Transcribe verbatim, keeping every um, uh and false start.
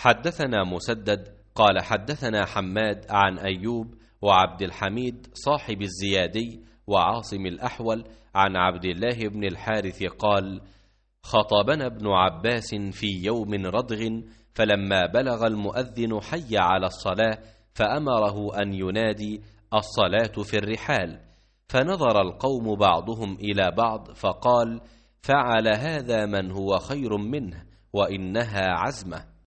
حدثنا مسدد قال حدثنا حماد عن أيوب وعبد الحميد صاحب الزيادي وعاصم الأحول عن عبد الله بن الحارث قال: خطبنا ابن عباس في يوم ردغ، فلما بلغ المؤذن حي على الصلاة فأمره أن ينادي: الصلاة في الرحال. فنظر القوم بعضهم إلى بعض فقال: فعل هذا من هو خير منه، وإنها عزمة.